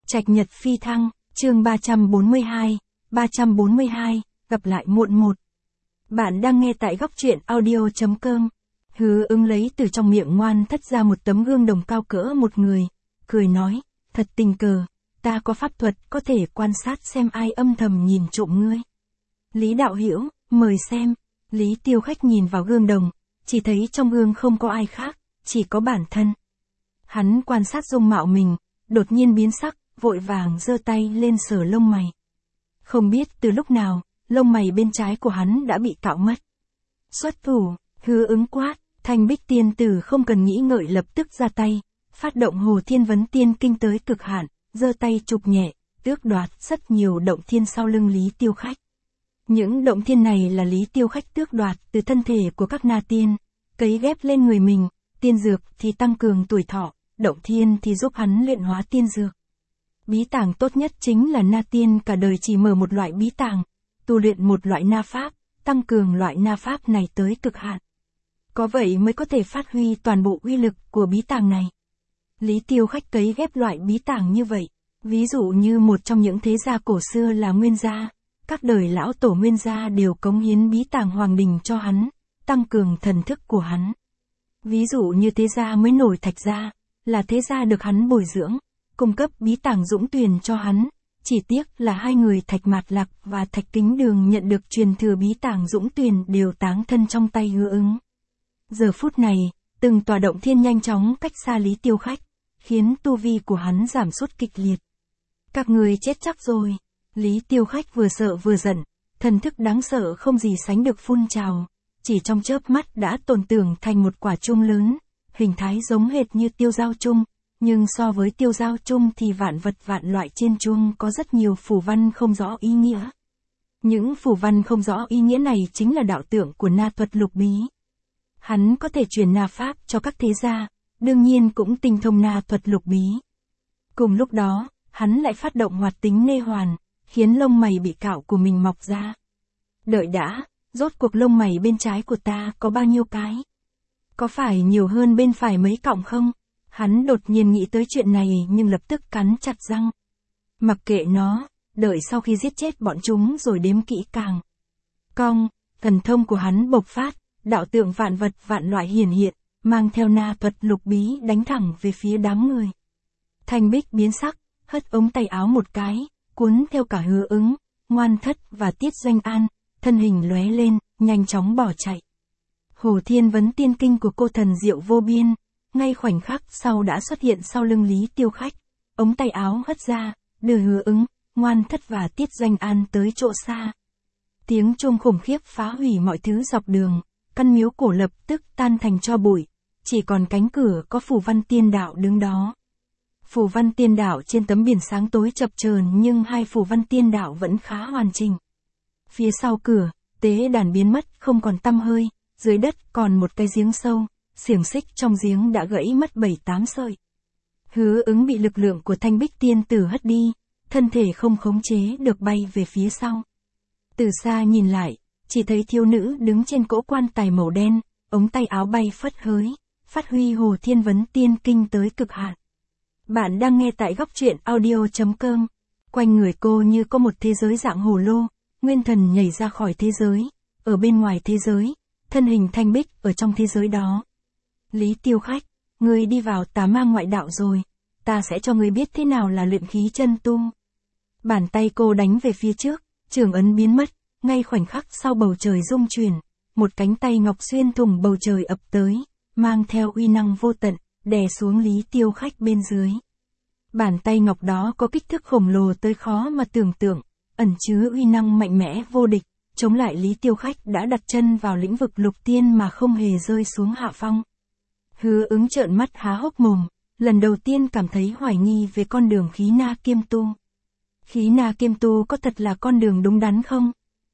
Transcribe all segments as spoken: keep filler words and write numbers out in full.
Trạch Nhật Phi Thăng, chương ba trăm bốn mươi hai, ba trăm bốn mươi hai, gặp lại muộn một. Bạn đang nghe tại góc truyện audio.com. Hứa Ứng lấy từ trong miệng Ngoan Thất ra một tấm gương đồng cao cỡ một người, cười nói, thật tình cờ, ta có pháp thuật có thể quan sát xem ai âm thầm nhìn trộm ngươi. Lý Đạo Hiểu, mời xem. Lý Tiêu Khách nhìn vào gương đồng, chỉ thấy trong gương không có ai khác, chỉ có bản thân. Hắn quan sát dung mạo mình, đột nhiên biến sắc, vội vàng giơ tay lên sờ lông mày. Không biết từ lúc nào, lông mày bên trái của hắn đã bị cạo mất. Xuất thủ, Hứa Ứng quát, Thanh Bích tiên tử không cần nghĩ ngợi lập tức ra tay, phát động Hồ Thiên Vấn Tiên Kinh tới cực hạn, giơ tay chụp nhẹ, tước đoạt rất nhiều động thiên sau lưng Lý Tiêu Khách. Những động thiên này là Lý Tiêu Khách tước đoạt từ thân thể của các na tiên, cấy ghép lên người mình, tiên dược thì tăng cường tuổi thọ, động thiên thì giúp hắn luyện hóa tiên dược. Bí tàng tốt nhất chính là na tiên cả đời chỉ mở một loại bí tàng, tu luyện một loại na pháp, tăng cường loại na pháp này tới cực hạn. Có vậy mới có thể phát huy toàn bộ uy lực của bí tàng này. Lý Tiêu Khách cấy ghép loại bí tàng như vậy, ví dụ như một trong những thế gia cổ xưa là Nguyên gia, các đời lão tổ Nguyên gia đều cống hiến bí tàng hoàng đình cho hắn, tăng cường thần thức của hắn. Ví dụ như thế gia mới nổi Thạch gia, là thế gia được hắn bồi dưỡng, cung cấp bí tàng Dũng Tuyền cho hắn, chỉ tiếc là hai người Thạch Mạt Lạc và Thạch Kính Đường nhận được truyền thừa bí tàng Dũng Tuyền đều táng thân trong tay Hứa Ứng. Giờ phút này, từng tòa động thiên nhanh chóng cách xa Lý Tiêu Khách, khiến tu vi của hắn giảm sút kịch liệt. Các người chết chắc rồi. Lý Tiêu Khách vừa sợ vừa giận, thần thức đáng sợ không gì sánh được phun trào, chỉ trong chớp mắt đã tồn tưởng thành một quả chuông lớn, hình thái giống hệt như tiêu giao chuông, nhưng so với tiêu giao chuông thì vạn vật vạn loại trên chuông có rất nhiều phù văn không rõ ý nghĩa. Những phù văn không rõ ý nghĩa này chính là đạo tượng của na thuật lục bí. Hắn có thể truyền na pháp cho các thế gia, đương nhiên cũng tinh thông na thuật lục bí. Cùng lúc đó, hắn lại phát động hoạt tính nê hoàn, khiến lông mày bị cạo của mình mọc ra. Đợi đã, rốt cuộc lông mày bên trái của ta có bao nhiêu cái? Có phải nhiều hơn bên phải mấy cọng không? Hắn đột nhiên nghĩ tới chuyện này nhưng lập tức cắn chặt răng. Mặc kệ nó, đợi sau khi giết chết bọn chúng rồi đếm kỹ càng. Cong, thần thông của hắn bộc phát, đạo tượng vạn vật vạn loại hiển hiện, mang theo na thuật lục bí đánh thẳng về phía đám người. Thanh Bích biến sắc, hất ống tay áo một cái, cuốn theo cả Hứa Ứng, Ngoan Thất và Tiết Doanh An, thân hình lóe lên, nhanh chóng bỏ chạy. Hồ Thiên Vấn Tiên Kinh của cô thần diệu vô biên, ngay khoảnh khắc sau đã xuất hiện sau lưng Lý Tiêu Khách, ống tay áo hất ra, đưa Hứa Ứng, Ngoan Thất và Tiết Doanh An tới chỗ xa. Tiếng chuông khủng khiếp phá hủy mọi thứ dọc đường, căn miếu cổ lập tức tan thành tro bụi, chỉ còn cánh cửa có phù văn tiên đạo đứng đó. Phù văn tiên đạo trên tấm biển sáng tối chập chờn nhưng hai phù văn tiên đạo vẫn khá hoàn chỉnh. Phía sau cửa, tế đàn biến mất không còn tăm hơi, dưới đất còn một cái giếng sâu, xiềng xích trong giếng đã gãy mất bảy tám sợi. Hứa Ứng bị lực lượng của Thanh Bích tiên tử hất đi, thân thể không khống chế được bay về phía sau. Từ xa nhìn lại, chỉ thấy thiếu nữ đứng trên cỗ quan tài màu đen, ống tay áo bay phất hới, phát huy Hồ Thiên Vấn Tiên Kinh tới cực hạn. Bạn đang nghe tại góc truyện audio.com. Quanh người cô như có một thế giới dạng hồ lô, nguyên thần nhảy ra khỏi thế giới, ở bên ngoài thế giới, thân hình Thanh Bích ở trong thế giới đó. Lý Tiêu Khách, ngươi đi vào tà ma ngoại đạo rồi, ta sẽ cho ngươi biết thế nào là luyện khí chân tu. Bàn tay cô đánh về phía trước, trường ấn biến mất, ngay khoảnh khắc sau bầu trời rung chuyển, một cánh tay ngọc xuyên thủng bầu trời ập tới, mang theo uy năng vô tận, đè xuống Lý Tiêu Khách bên dưới. Bàn tay ngọc đó có kích thước khổng lồ tới khó mà tưởng tượng, ẩn chứa uy năng mạnh mẽ vô địch, chống lại Lý Tiêu Khách đã đặt chân vào lĩnh vực lục tiên mà không hề rơi xuống hạ phong. Hứa Ứng trợn mắt há hốc mồm, lần đầu tiên cảm thấy hoài nghi về con đường khí na kiêm tu. Khí na kiêm tu có thật là con đường đúng đắn không?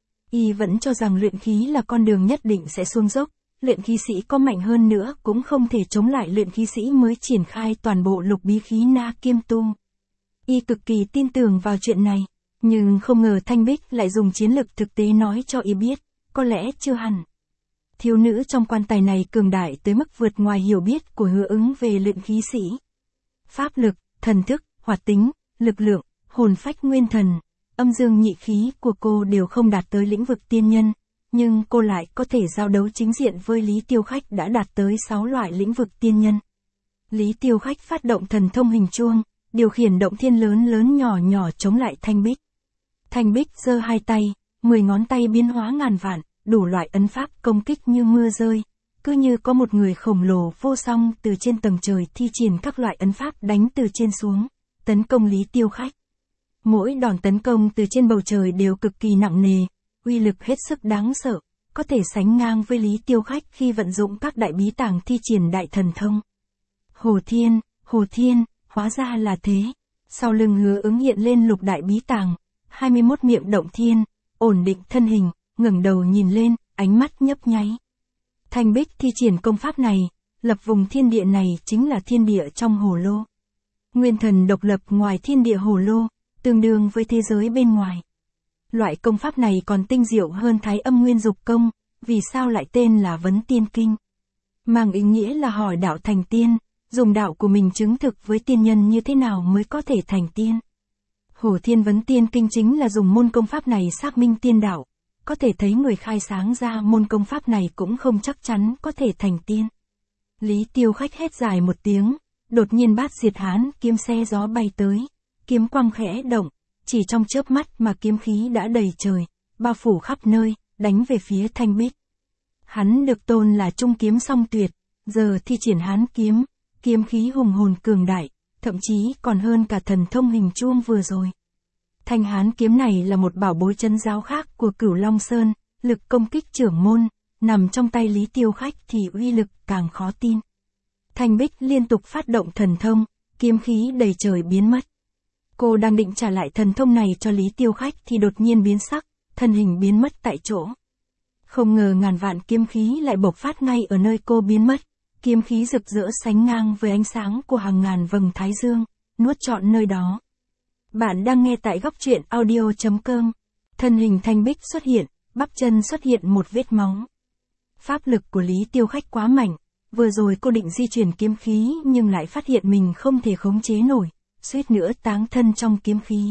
Y vẫn cho rằng luyện khí là con đường nhất định sẽ xuống dốc, luyện khí sĩ có mạnh hơn nữa cũng không thể chống lại luyện khí sĩ mới triển khai toàn bộ lục bí khí na kiêm tu. Y cực kỳ tin tưởng vào chuyện này, nhưng không ngờ Thanh Bích lại dùng chiến lực thực tế nói cho Y biết, có lẽ chưa hẳn. Thiếu nữ trong quan tài này cường đại tới mức vượt ngoài hiểu biết của Hứa Ứng về luyện khí sĩ. Pháp lực, thần thức, hoạt tính, lực lượng, hồn phách nguyên thần, âm dương nhị khí của cô đều không đạt tới lĩnh vực tiên nhân, nhưng cô lại có thể giao đấu chính diện với Lý Tiêu Khách đã đạt tới sáu loại lĩnh vực tiên nhân. Lý Tiêu Khách phát động thần thông hình chuông, điều khiển động thiên lớn lớn nhỏ nhỏ chống lại Thanh Bích. Thanh Bích giơ hai tay, mười ngón tay biến hóa ngàn vạn, đủ loại ấn pháp công kích như mưa rơi, cứ như có một người khổng lồ vô song từ trên tầng trời thi triển các loại ấn pháp đánh từ trên xuống, tấn công Lý Tiêu Khách. Mỗi đòn tấn công từ trên bầu trời đều cực kỳ nặng nề, uy lực hết sức đáng sợ, có thể sánh ngang với Lý Tiêu Khách khi vận dụng các đại bí tàng thi triển đại thần thông. Hồ Thiên, Hồ Thiên, hóa ra là thế. Sau lưng Hứa Ứng hiện lên lục đại bí tàng, hai mươi mốt miệng động thiên, ổn định thân hình, ngẩng đầu nhìn lên, ánh mắt nhấp nháy. Thanh Bích thi triển công pháp này, lập vùng thiên địa này chính là thiên địa trong hồ lô. Nguyên thần độc lập ngoài thiên địa hồ lô, tương đương với thế giới bên ngoài. Loại công pháp này còn tinh diệu hơn Thái Âm Nguyên Dục Công, vì sao lại tên là Vấn Tiên Kinh? Mang ý nghĩa là hỏi đạo thành tiên, dùng đạo của mình chứng thực với tiên nhân như thế nào mới có thể thành tiên. Hồ Thiên Vấn Tiên Kinh chính là dùng môn công pháp này xác minh tiên đạo, có thể thấy người khai sáng ra môn công pháp này cũng không chắc chắn có thể thành tiên. Lý Tiêu Khách hét dài một tiếng, đột nhiên Bát Diệt Hán kiếm xe gió bay tới, kiếm quang khẽ động, chỉ trong chớp mắt mà kiếm khí đã đầy trời, bao phủ khắp nơi, đánh về phía Thanh Bích. Hắn được tôn là trung kiếm song tuyệt, giờ thi triển Hán kiếm, kiếm khí hùng hồn cường đại, thậm chí còn hơn cả thần thông hình chuông vừa rồi. Thanh Hán kiếm này là một bảo bối chân giáo khác của Cửu Long Sơn, lực công kích trưởng môn, nằm trong tay Lý Tiêu Khách thì uy lực càng khó tin. Thanh Bích liên tục phát động thần thông, kiếm khí đầy trời biến mất. Cô đang định trả lại thần thông này cho Lý Tiêu Khách thì đột nhiên biến sắc, thân hình biến mất tại chỗ. Không ngờ ngàn vạn kiếm khí lại bộc phát ngay ở nơi cô biến mất, kiếm khí rực rỡ sánh ngang với ánh sáng của hàng ngàn vầng thái dương, nuốt trọn nơi đó. Bạn đang nghe tại góc truyện audio chấm com. Thân hình Thanh Bích xuất hiện, bắp chân xuất hiện một vết máu. Pháp lực của Lý Tiêu Khách quá mạnh, vừa rồi cô định di chuyển kiếm khí nhưng lại phát hiện mình không thể khống chế nổi, suýt nữa táng thân trong kiếm khí.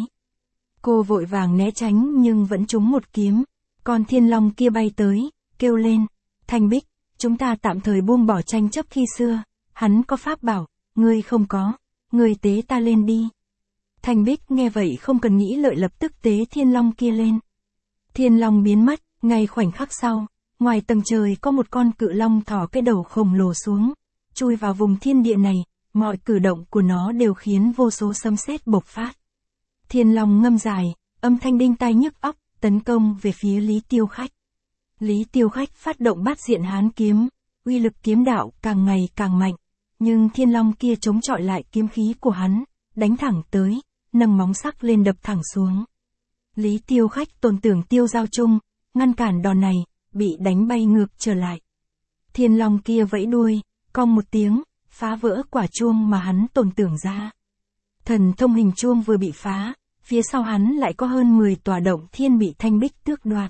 Cô vội vàng né tránh nhưng vẫn trúng một kiếm, con thiên long kia bay tới, kêu lên, Thanh Bích, chúng ta tạm thời buông bỏ tranh chấp khi xưa, hắn có pháp bảo, ngươi không có, ngươi tế ta lên đi. Thanh Bích nghe vậy không cần nghĩ lợi lập tức tế thiên long kia lên. Thiên long biến mất, ngay khoảnh khắc sau, ngoài tầng trời có một con cự long thò cái đầu khổng lồ xuống, chui vào vùng thiên địa này, mọi cử động của nó đều khiến vô số sấm sét bộc phát. Thiên long ngâm dài, âm thanh đinh tai nhức óc, tấn công về phía Lý Tiêu Khách. Lý Tiêu Khách phát động Bát Diện Hán kiếm, uy lực kiếm đạo càng ngày càng mạnh, nhưng thiên long kia chống chọi lại kiếm khí của hắn, đánh thẳng tới, nâng móng sắc lên đập thẳng xuống. Lý Tiêu Khách tồn tưởng Tiêu Giao Trung, ngăn cản đòn này, bị đánh bay ngược trở lại. Thiên long kia vẫy đuôi, cong một tiếng, phá vỡ quả chuông mà hắn tồn tưởng ra. Thần thông hình chuông vừa bị phá, phía sau hắn lại có hơn mười tòa động thiên bị Thanh Bích tước đoạt.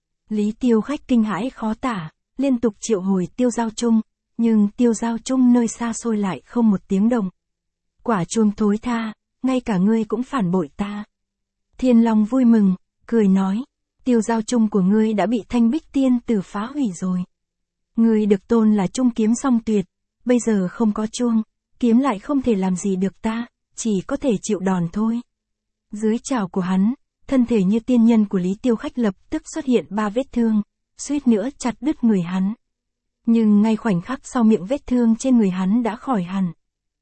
Lý Tiêu Khách kinh hãi khó tả, liên tục triệu hồi Tiêu Giao Trung, nhưng Tiêu Giao Trung nơi xa xôi lại không một tiếng động. Quả chuông thối tha, ngay cả ngươi cũng phản bội ta. Thiên Long vui mừng, cười nói, Tiêu Giao Trung của ngươi đã bị Thanh Bích tiên tử phá hủy rồi. Ngươi được tôn là trung kiếm song tuyệt, bây giờ không có chuông, kiếm lại không thể làm gì được ta, chỉ có thể chịu đòn thôi. Dưới trảo của hắn, thân thể như tiên nhân của Lý Tiêu Khách lập tức xuất hiện ba vết thương, suýt nữa chặt đứt người hắn. Nhưng ngay khoảnh khắc sau miệng vết thương trên người hắn đã khỏi hẳn.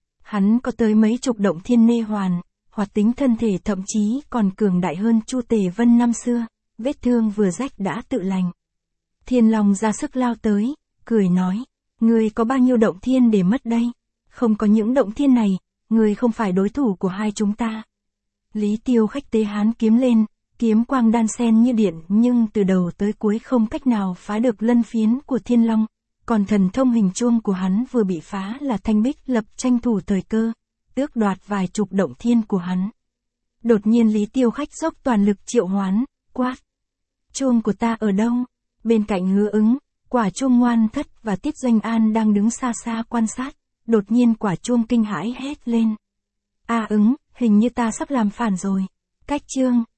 Hắn có tới mấy chục động thiên nê hoàn, hoạt tính thân thể thậm chí còn cường đại hơn Chu Tề Vân năm xưa, vết thương vừa rách đã tự lành. Thiên Long ra sức lao tới, cười nói, ngươi có bao nhiêu động thiên để mất đây? Không có những động thiên này, ngươi không phải đối thủ của hai chúng ta. Lý Tiêu Khách tế hán kiếm lên, kiếm quang đan xen như điện nhưng từ đầu tới cuối không cách nào phá được lân phiến của Thiên Long, còn thần thông hình chuông của hắn vừa bị phá là Thanh Bích lập tranh thủ thời cơ, tước đoạt vài chục động thiên của hắn. Đột nhiên Lý Tiêu Khách dốc toàn lực triệu hoán, quát. Chuông của ta ở đâu? Bên cạnh Hứa Ứng, Quả Chuông Ngoan Thất và Tiết Doanh An đang đứng xa xa quan sát, đột nhiên Quả Chuông kinh hãi hét lên. A Ứng, Hình như ta sắp làm phản rồi. Cách chương.